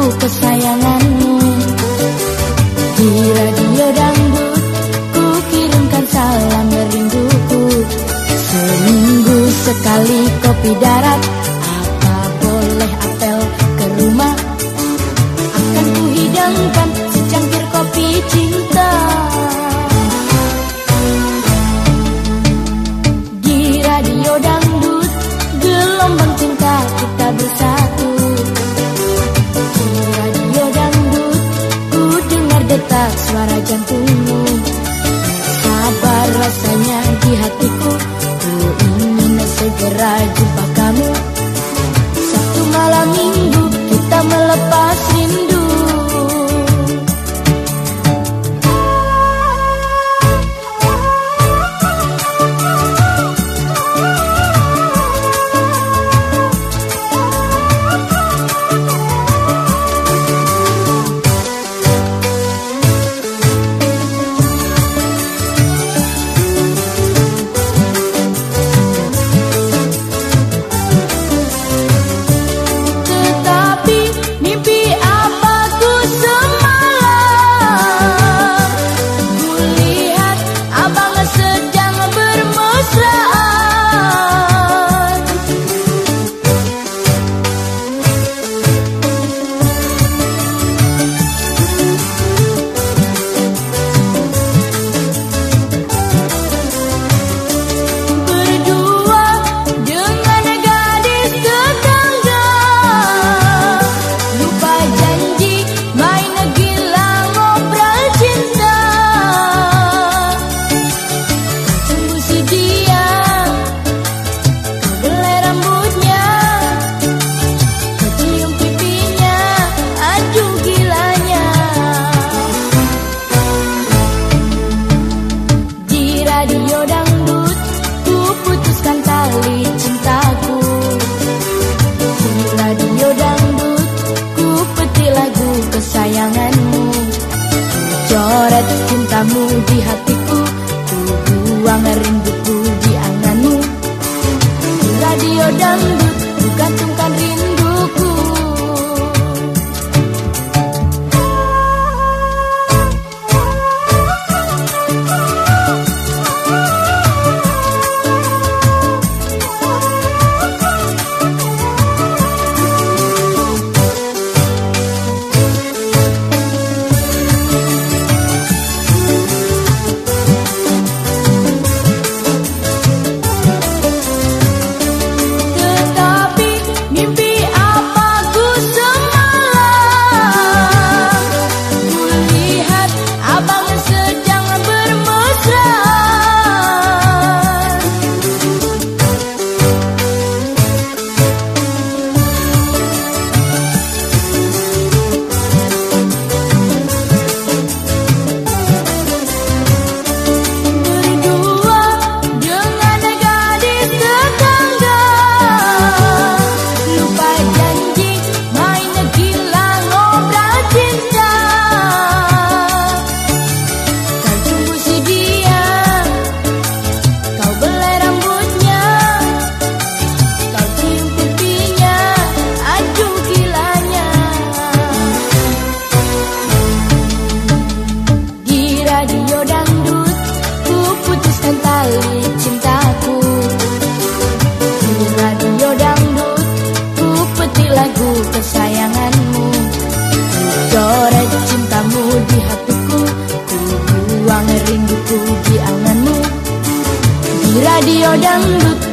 kesayanganmu. Di radio dangdut ku kirimkan salam rinduku. Seminggu sekali kopi darat, apa boleh apel ke rumah. Akan ku hidangkan secangkir kopi cinta. Di radio dangdut gelombang cinta kita bersatu. Di radio dangdut ku dengar detak suara jantungmu. Sabar rasanya di hatiku, ku ingin segera jumpa kamu. Satu malam minggu kita melepas rindu. Kesayanganmu, coret cintamu di hatiku, ku buang rinduku di anganmu. Di radio dangdut ku gantungkan rinduku. Kesayanganmu, ku coret cintamu di hatiku, ku buang rinduku di anganmu. Di radio dangdut